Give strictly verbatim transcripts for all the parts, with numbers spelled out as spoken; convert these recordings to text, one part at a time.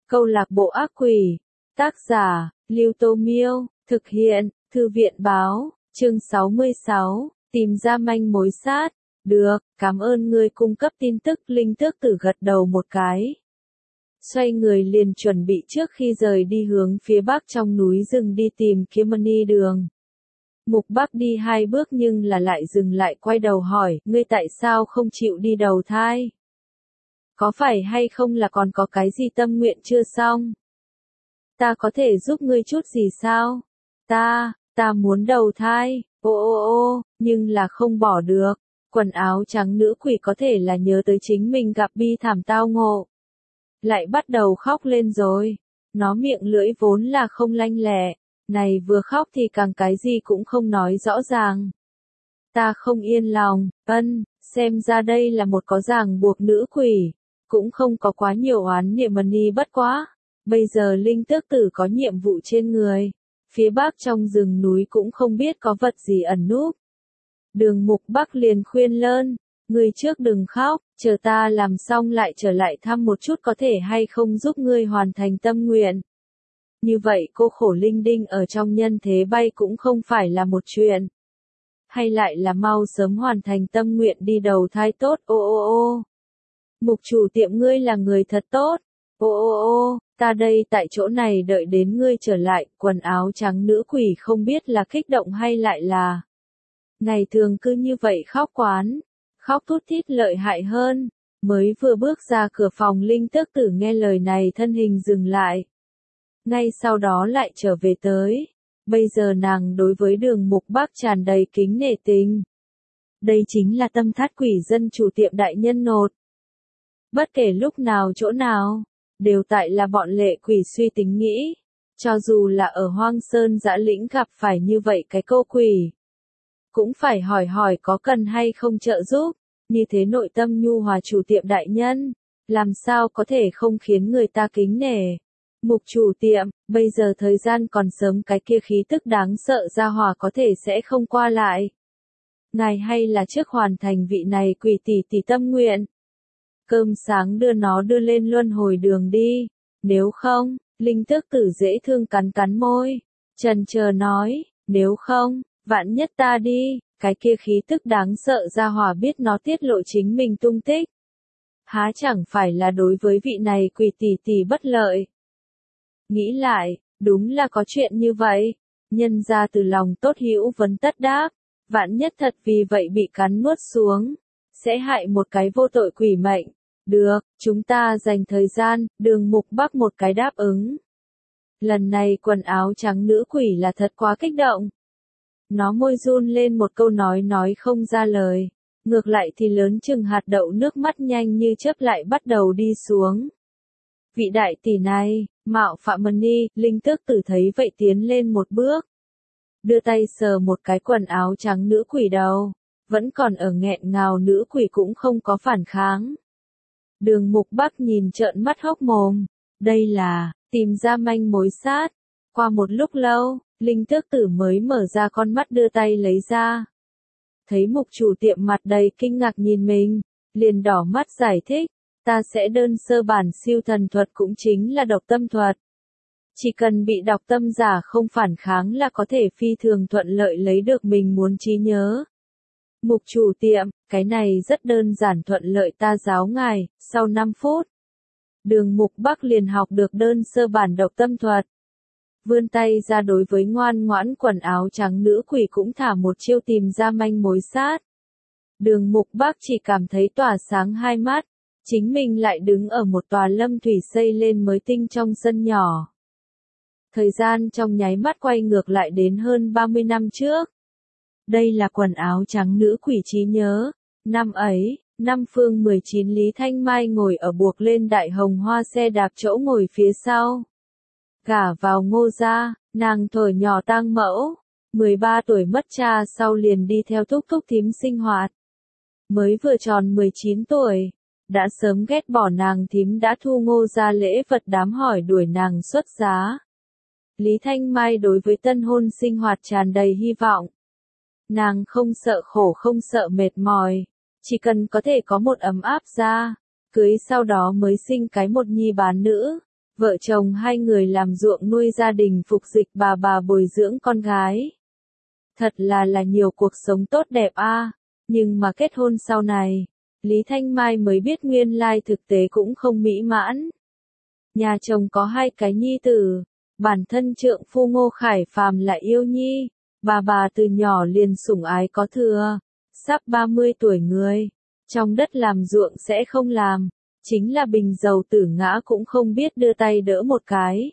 Câu lạc bộ ác quỷ. Tác giả, Lưu Tô Miêu. Thực hiện, Thư viện Báo. Chương sáu mươi sáu. Tìm ra manh mối sát. Được, cảm ơn ngươi cung cấp tin tức. Linh Tước Tử gật đầu một cái. Xoay người liền chuẩn bị trước khi rời đi hướng phía bắc trong núi rừng đi tìm kiếm mani đường. Mục Bắc đi hai bước nhưng là lại dừng lại quay đầu hỏi, ngươi tại sao không chịu đi đầu thai? Có phải hay không là còn có cái gì tâm nguyện chưa xong? Ta có thể giúp ngươi chút gì sao? Ta, ta muốn đầu thai, ô ô ô, nhưng là không bỏ được. Quần áo trắng nữ quỷ có thể là nhớ tới chính mình gặp bi thảm tao ngộ. Lại bắt đầu khóc lên rồi. Nó miệng lưỡi vốn là không lanh lẹ. Này vừa khóc thì càng cái gì cũng không nói rõ ràng. Ta không yên lòng, ân, xem ra đây là một có ràng buộc nữ quỷ. Cũng không có quá nhiều oán niệm mani bất quá. Bây giờ Linh Tước Tử có nhiệm vụ trên người. Phía bắc trong rừng núi cũng không biết có vật gì ẩn núp. Đường Mục Bắc liền khuyên lơn. Ngươi trước đừng khóc, chờ ta làm xong lại trở lại thăm một chút có thể hay không giúp ngươi hoàn thành tâm nguyện. Như vậy cô khổ linh đinh ở trong nhân thế bay cũng không phải là một chuyện. Hay lại là mau sớm hoàn thành tâm nguyện đi đầu thai tốt, ô ô ô. Mục chủ tiệm ngươi là người thật tốt, ô ô ô, ta đây tại chỗ này đợi đến ngươi trở lại, quần áo trắng nữ quỷ không biết là kích động hay lại là. Ngày thường cứ như vậy khóc quán, khóc thút thít lợi hại hơn, mới vừa bước ra cửa phòng Linh Tước Tử nghe lời này thân hình dừng lại. Ngay sau đó lại trở về tới. Bây giờ nàng đối với Đường Mục Bắc tràn đầy kính nể tình. Đây chính là Tâm Thát Quỷ dân chủ tiệm đại nhân nột. Bất kể lúc nào chỗ nào, đều tại là bọn lệ quỷ suy tính nghĩ. Cho dù là ở Hoang Sơn Dã Lĩnh gặp phải như vậy cái cô quỷ. Cũng phải hỏi hỏi có cần hay không trợ giúp. Như thế nội tâm nhu hòa chủ tiệm đại nhân. Làm sao có thể không khiến người ta kính nể. Mục chủ tiệm, bây giờ thời gian còn sớm cái kia khí tức đáng sợ ra hòa có thể sẽ không qua lại. Ngài hay là trước hoàn thành vị này quỷ tỷ tỷ tâm nguyện. Cơm sáng đưa nó đưa lên luân hồi đường đi. Nếu không, Linh Tước Tử dễ thương cắn cắn môi. Trần chờ nói, nếu không, vạn nhất ta đi, cái kia khí tức đáng sợ ra hòa biết nó tiết lộ chính mình tung tích. Há chẳng phải là đối với vị này quỷ tỷ tỷ bất lợi. Nghĩ lại, đúng là có chuyện như vậy. Nhân ra từ lòng tốt hữu vấn tất đáp. Vạn nhất thật vì vậy bị cắn nuốt xuống. Sẽ hại một cái vô tội quỷ mệnh. Được, chúng ta dành thời gian, Đường Mục Bắc một cái đáp ứng. Lần này quần áo trắng nữ quỷ là thật quá kích động. Nó môi run lên một câu nói nói không ra lời. Ngược lại thì lớn chừng hạt đậu nước mắt nhanh như chớp lại bắt đầu đi xuống. Vị đại tỷ này, mạo phạm mani, Linh Tước Tử thấy vậy tiến lên một bước. Đưa tay sờ một cái quần áo trắng nữ quỷ đầu. Vẫn còn ở nghẹn ngào nữ quỷ cũng không có phản kháng. Đường Mục Bắc nhìn trợn mắt hốc mồm. Đây là, tìm ra manh mối sát. Qua một lúc lâu, Linh Tước Tử mới mở ra con mắt đưa tay lấy ra. Thấy mục chủ tiệm mặt đầy kinh ngạc nhìn mình. Liền đỏ mắt giải thích. Ta sẽ đơn sơ bản siêu thần thuật cũng chính là độc tâm thuật. Chỉ cần bị đọc tâm giả không phản kháng là có thể phi thường thuận lợi lấy được mình muốn trí nhớ. Mục chủ tiệm, cái này rất đơn giản thuận lợi ta giáo ngài, sau năm phút. Đường Mục Bắc liền học được đơn sơ bản độc tâm thuật. Vươn tay ra đối với ngoan ngoãn quần áo trắng nữ quỷ cũng thả một chiêu tìm ra manh mối sát. Đường Mục Bắc chỉ cảm thấy tỏa sáng hai mắt. Chính mình lại đứng ở một tòa lâm thủy xây lên mới tinh trong sân nhỏ. Thời gian trong nháy mắt quay ngược lại đến hơn ba mươi năm trước. Đây là quần áo trắng nữ quỷ trí nhớ. Năm ấy, năm phương mười chín Lý Thanh Mai ngồi ở buộc lên đại hồng hoa xe đạp chỗ ngồi phía sau. Gả vào Ngô gia, nàng thổi nhỏ tang mẫu. mười ba tuổi mất cha sau liền đi theo thúc thúc thím sinh hoạt. Mới vừa tròn mười chín tuổi. Đã sớm ghét bỏ nàng thím đã thu Ngô gia lễ vật đám hỏi đuổi nàng xuất giá. Lý Thanh Mai đối với tân hôn sinh hoạt tràn đầy hy vọng. Nàng không sợ khổ không sợ mệt mỏi. Chỉ cần có thể có một ấm áp ra. Cưới sau đó mới sinh cái một nhi bán nữ. Vợ chồng hai người làm ruộng nuôi gia đình phục dịch bà bà bồi dưỡng con gái. Thật là là nhiều cuộc sống tốt đẹp a. Nhưng mà kết hôn sau này, Lý Thanh Mai mới biết nguyên lai thực tế cũng không mỹ mãn. Nhà chồng có hai cái nhi tử, bản thân trượng phu Ngô Khải Phàm lại yêu nhi, bà bà từ nhỏ liền sủng ái có thừa, sắp ba mươi tuổi người, trong đất làm ruộng sẽ không làm, chính là bình dầu tử ngã cũng không biết đưa tay đỡ một cái.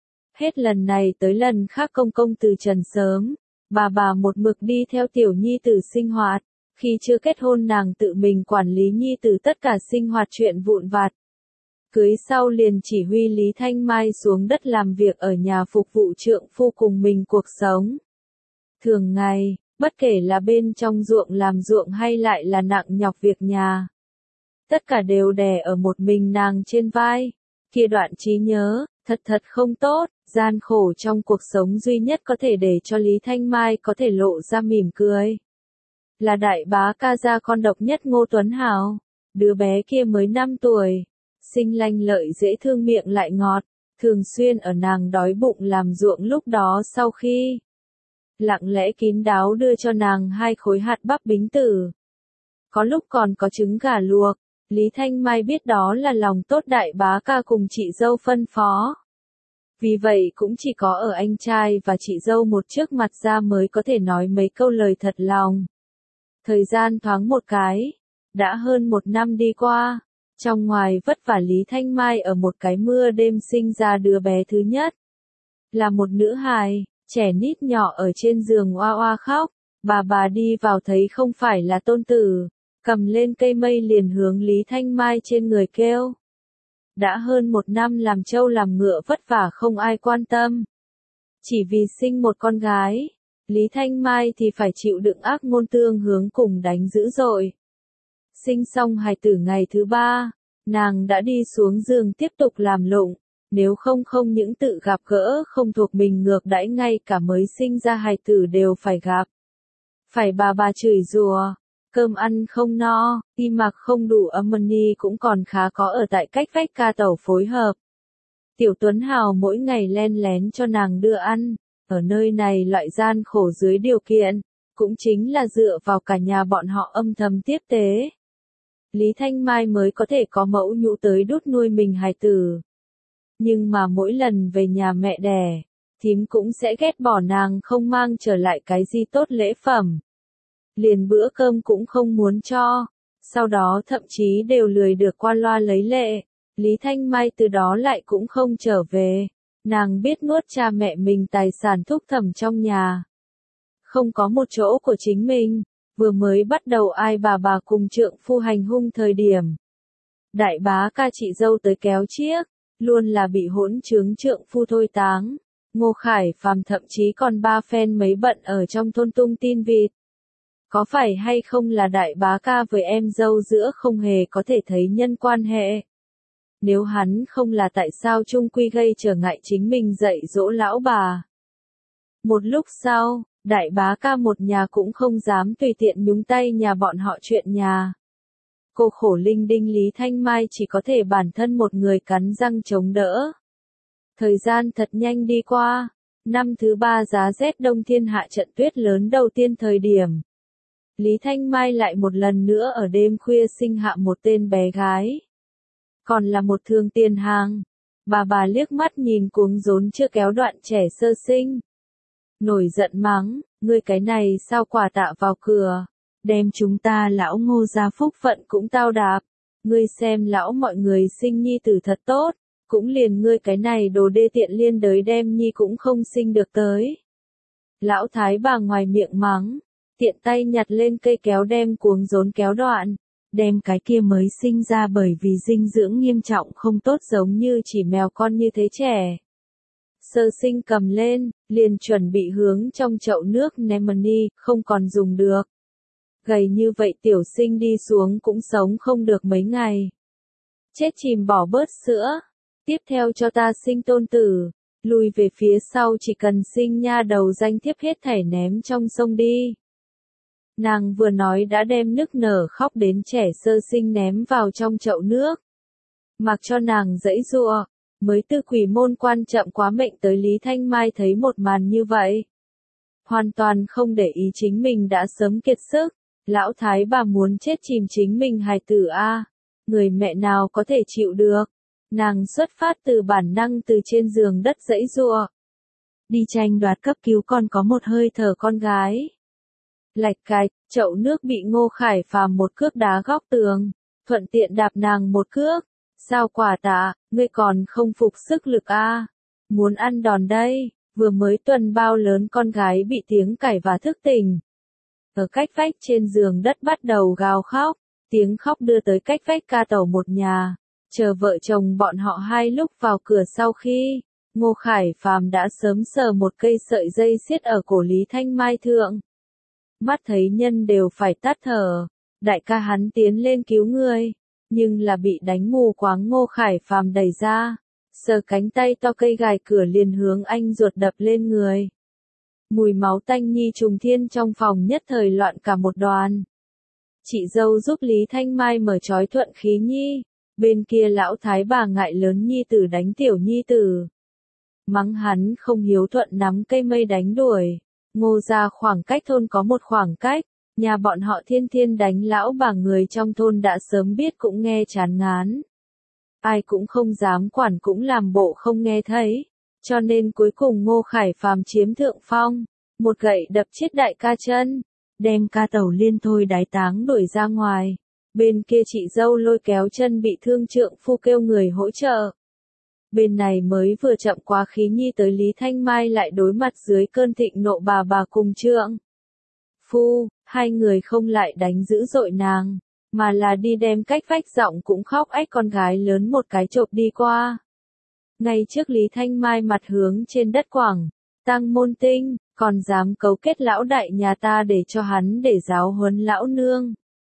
Hết lần này tới lần khác công công từ trần sớm, bà bà một mực đi theo tiểu nhi tử sinh hoạt, khi chưa kết hôn nàng tự mình quản lý nhi tử tất cả sinh hoạt chuyện vụn vặt. Cưới sau liền chỉ huy Lý Thanh Mai xuống đất làm việc ở nhà phục vụ trượng phu cùng mình cuộc sống. Thường ngày, bất kể là bên trong ruộng làm ruộng hay lại là nặng nhọc việc nhà, tất cả đều đè ở một mình nàng trên vai. Kia đoạn trí nhớ, thật thật không tốt, gian khổ trong cuộc sống duy nhất có thể để cho Lý Thanh Mai có thể lộ ra mỉm cười. Là đại bá ca gia con độc nhất Ngô Tuấn Hào, đứa bé kia mới năm tuổi, xinh lanh lợi dễ thương miệng lại ngọt, thường xuyên ở nàng đói bụng làm ruộng lúc đó sau khi lặng lẽ kín đáo đưa cho nàng hai khối hạt bắp bính tử. Có lúc còn có trứng gà luộc, Lý Thanh Mai biết đó là lòng tốt đại bá ca cùng chị dâu phân phó. Vì vậy cũng chỉ có ở anh trai và chị dâu một trước mặt ra mới có thể nói mấy câu lời thật lòng. Thời gian thoáng một cái, đã hơn một năm đi qua, trong ngoài vất vả Lý Thanh Mai ở một cái mưa đêm sinh ra đứa bé thứ nhất. Là một nữ hài, trẻ nít nhỏ ở trên giường oa oa khóc, bà bà đi vào thấy không phải là tôn tử, cầm lên cây mây liền hướng Lý Thanh Mai trên người kêu. Đã hơn một năm làm trâu làm ngựa vất vả không ai quan tâm. Chỉ vì sinh một con gái, Lý Thanh Mai thì phải chịu đựng ác ngôn tương hướng cùng đánh dữ dội. Sinh xong hài tử ngày thứ ba, nàng đã đi xuống giường tiếp tục làm lụng, nếu không không những tự gặp gỡ không thuộc mình ngược đãi ngay cả mới sinh ra hài tử đều phải gặp. Phải bà bà chửi rủa, cơm ăn không no, y mặc không đủ ấm ni cũng còn khá có ở tại cách vách ca tẩu phối hợp. Tiểu Tuấn Hào mỗi ngày len lén cho nàng đưa ăn, ở nơi này loại gian khổ dưới điều kiện, cũng chính là dựa vào cả nhà bọn họ âm thầm tiếp tế. Lý Thanh Mai mới có thể có mẫu nhũ tới đút nuôi mình hài tử. Nhưng mà mỗi lần về nhà mẹ đẻ, thím cũng sẽ ghét bỏ nàng không mang trở lại cái gì tốt lễ phẩm. Liền bữa cơm cũng không muốn cho, sau đó thậm chí đều lười được qua loa lấy lệ. Lý Thanh Mai từ đó lại cũng không trở về, nàng biết nuốt cha mẹ mình tài sản thúc thầm trong nhà. Không có một chỗ của chính mình, vừa mới bắt đầu ai bà bà cùng trượng phu hành hung thời điểm. Đại bá ca chị dâu tới kéo chiếc, luôn là bị hỗn trướng trượng phu thôi táng. Ngô Khải Phàm thậm chí còn ba phen mấy bận ở trong thôn tung tin vịt. Có phải hay không là đại bá ca với em dâu giữa không hề có thể thấy nhân quan hệ? Nếu hắn không là tại sao trung quy gây trở ngại chính mình dạy dỗ lão bà? Một lúc sau, đại bá ca một nhà cũng không dám tùy tiện nhúng tay nhà bọn họ chuyện nhà. Cô khổ linh đinh Lý Thanh Mai chỉ có thể bản thân một người cắn răng chống đỡ. Thời gian thật nhanh đi qua, năm thứ ba giá rét đông thiên hạ trận tuyết lớn đầu tiên thời điểm. Lý Thanh Mai lại một lần nữa ở đêm khuya sinh hạ một tên bé gái. Còn là một thương tiền hàng. Bà bà liếc mắt nhìn cuống rốn chưa kéo đoạn trẻ sơ sinh. Nổi giận mắng, ngươi cái này sao quả tạ vào cửa, đem chúng ta lão Ngô gia phúc phận cũng tao đạp. Ngươi xem lão mọi người sinh nhi tử thật tốt, cũng liền ngươi cái này đồ đê tiện liên đới đem nhi cũng không sinh được tới. Lão thái bà ngoài miệng mắng, tiện tay nhặt lên cây kéo đem cuống rốn kéo đoạn, đem cái kia mới sinh ra bởi vì dinh dưỡng nghiêm trọng không tốt giống như chỉ mèo con như thế trẻ. Sơ sinh cầm lên, liền chuẩn bị hướng trong chậu nước Nemani, không còn dùng được. Gầy như vậy tiểu sinh đi xuống cũng sống không được mấy ngày. Chết chìm bỏ bớt sữa. Tiếp theo cho ta sinh tôn tử. Lùi về phía sau chỉ cần sinh nha đầu danh thiếp hết thảy ném trong sông đi. Nàng vừa nói đã đem nức nở khóc đến trẻ sơ sinh ném vào trong chậu nước. Mặc cho nàng giãy giụa, Mới từ quỷ môn quan chậm quá mệnh tới Lý Thanh Mai thấy một màn như vậy. Hoàn toàn không để ý chính mình đã sớm kiệt sức, lão thái bà muốn chết chìm chính mình hài tử a, người mẹ nào có thể chịu được. Nàng xuất phát từ bản năng từ trên giường đất giãy giụa, đi tranh đoạt cấp cứu còn có một hơi thở con gái. Lạch cạch, chậu nước bị Ngô Khải Phàm một cước đá góc tường, thuận tiện đạp nàng một cước. Sao quả tạ, ngươi còn không phục sức lực a? Muốn ăn đòn đây, vừa mới tuần bao lớn con gái bị tiếng cãi và thức tỉnh. Ở cách vách trên giường đất bắt đầu gào khóc, tiếng khóc đưa tới cách vách ca tẩu một nhà. Chờ vợ chồng bọn họ hai lúc vào cửa sau khi, Ngô Khải Phàm đã sớm sờ một cây sợi dây xiết ở cổ Lý Thanh Mai thượng. Mắt thấy nhân đều phải tắt thở, đại ca hắn tiến lên cứu người, nhưng là bị đánh mù quáng. Ngô Khải Phàm đẩy ra, sờ cánh tay to cây gài cửa liền hướng anh ruột đập lên người. Mùi máu tanh nhi trùng thiên trong phòng nhất thời loạn cả một đoàn. Chị dâu giúp Lý Thanh Mai mở trói thuận khí nhi, bên kia lão thái bà ngại lớn nhi tử đánh tiểu nhi tử. Mắng hắn không hiếu thuận nắm cây mây đánh đuổi. Ngô ra khoảng cách thôn có một khoảng cách, nhà bọn họ thiên thiên đánh lão bà người trong thôn đã sớm biết cũng nghe chán ngán. Ai cũng không dám quản cũng làm bộ không nghe thấy, cho nên cuối cùng Ngô Khải Phàm chiếm thượng phong, một gậy đập chết đại ca chân, đem ca tẩu liên thôi đái táng đuổi ra ngoài. Bên kia chị dâu lôi kéo chân bị thương trượng phu kêu người hỗ trợ. Bên này mới vừa chậm quá khí nhi tới Lý Thanh Mai lại đối mặt dưới cơn thịnh nộ bà bà cùng trượng phu, hai người không lại đánh dữ dội nàng, mà là đi đem cách vách giọng cũng khóc ách con gái lớn một cái chộp đi qua. Ngay trước Lý Thanh Mai mặt hướng trên đất quảng, Tăng Môn Tinh, còn dám cấu kết lão đại nhà ta để cho hắn để giáo huấn lão nương.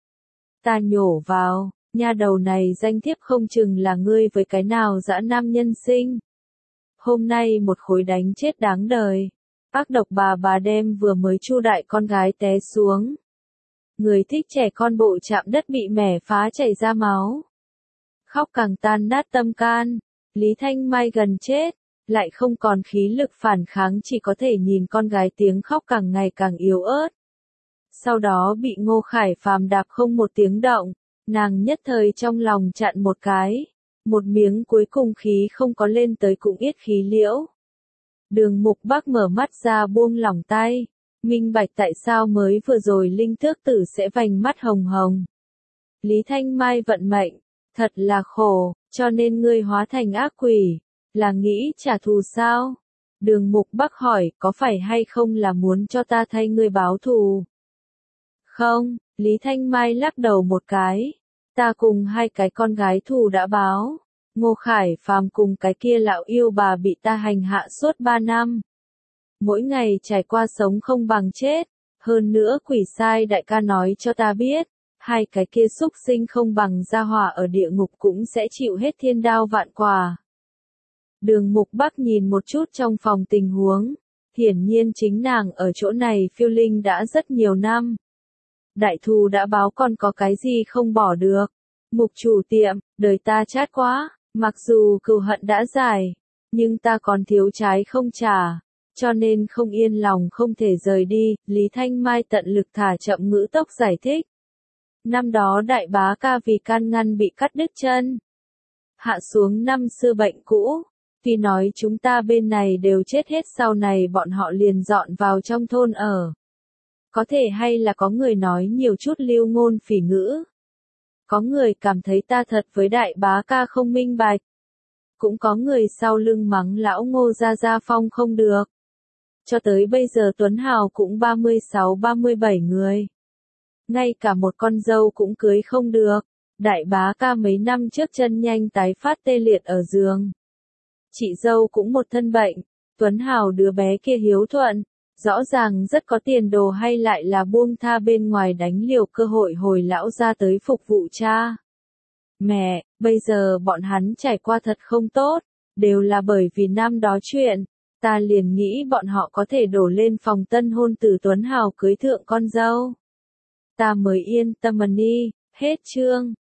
Ta nhổ vào, nha đầu này danh thiếp không chừng là ngươi với cái nào dã nam nhân sinh. Hôm nay một khối đánh chết đáng đời. Ác độc bà bà đem vừa mới chu đại con gái té xuống. Người thích trẻ con bộ chạm đất bị mẻ phá chảy ra máu. Khóc càng tan nát tâm can. Lý Thanh Mai gần chết, lại không còn khí lực phản kháng, chỉ có thể nhìn con gái tiếng khóc càng ngày càng yếu ớt. Sau đó bị Ngô Khải Phàm đạp không một tiếng động, nàng nhất thời trong lòng chặn một cái, một miếng cuối cùng khí không có lên tới cũng ít khí liễu. Đường Mục Bắc mở mắt ra buông lỏng tay, minh bạch tại sao mới vừa rồi Linh Tước Tử sẽ vành mắt hồng hồng. Lý Thanh Mai vận mệnh, thật là khổ, cho nên ngươi hóa thành ác quỷ, là nghĩ trả thù sao? Đường Mục Bắc hỏi, có phải hay không là muốn cho ta thay ngươi báo thù? Không, Lý Thanh Mai lắc đầu một cái, ta cùng hai cái con gái thù đã báo. Ngô Khải Phàm cùng cái kia lão yêu bà bị ta hành hạ suốt ba năm. Mỗi ngày trải qua sống không bằng chết, hơn nữa quỷ sai đại ca nói cho ta biết, hai cái kia xúc sinh không bằng gia hỏa ở địa ngục cũng sẽ chịu hết thiên đao vạn quả. Đường Mục Bắc nhìn một chút trong phòng tình huống, hiển nhiên chính nàng ở chỗ này phiêu linh đã rất nhiều năm. Đại thù đã báo còn có cái gì không bỏ được. Mục chủ tiệm, đời ta chát quá. Mặc dù cừu hận đã giải, nhưng ta còn thiếu trái không trả, cho nên không yên lòng không thể rời đi. Lý Thanh Mai tận lực thả chậm ngữ tốc giải thích. Năm đó đại bá ca vì can ngăn bị cắt đứt chân, hạ xuống năm xưa bệnh cũ, vì nói chúng ta bên này đều chết hết, sau này bọn họ liền dọn vào trong thôn ở. Có thể hay là có người nói nhiều chút lưu ngôn phỉ ngữ. Có người cảm thấy ta thật với đại bá ca không minh bạch. Cũng có người sau lưng mắng lão Ngô gia gia phong không được. Cho tới bây giờ Tuấn Hào cũng ba mươi sáu ba mươi bảy người. Ngay cả một con dâu cũng cưới không được. Đại bá ca mấy năm trước chân nhanh tái phát tê liệt ở giường. Chị dâu cũng một thân bệnh. Tuấn Hào đứa bé kia hiếu thuận. Rõ ràng rất có tiền đồ, hay lại là buông tha bên ngoài đánh liều cơ hội hồi lão ra tới phục vụ cha. Mẹ, bây giờ bọn hắn trải qua thật không tốt, đều là bởi vì năm đó chuyện, ta liền nghĩ bọn họ có thể đổ lên phòng tân hôn từ Tuấn Hào cưới thượng con dâu. Ta mới yên tâm đi, hết chương.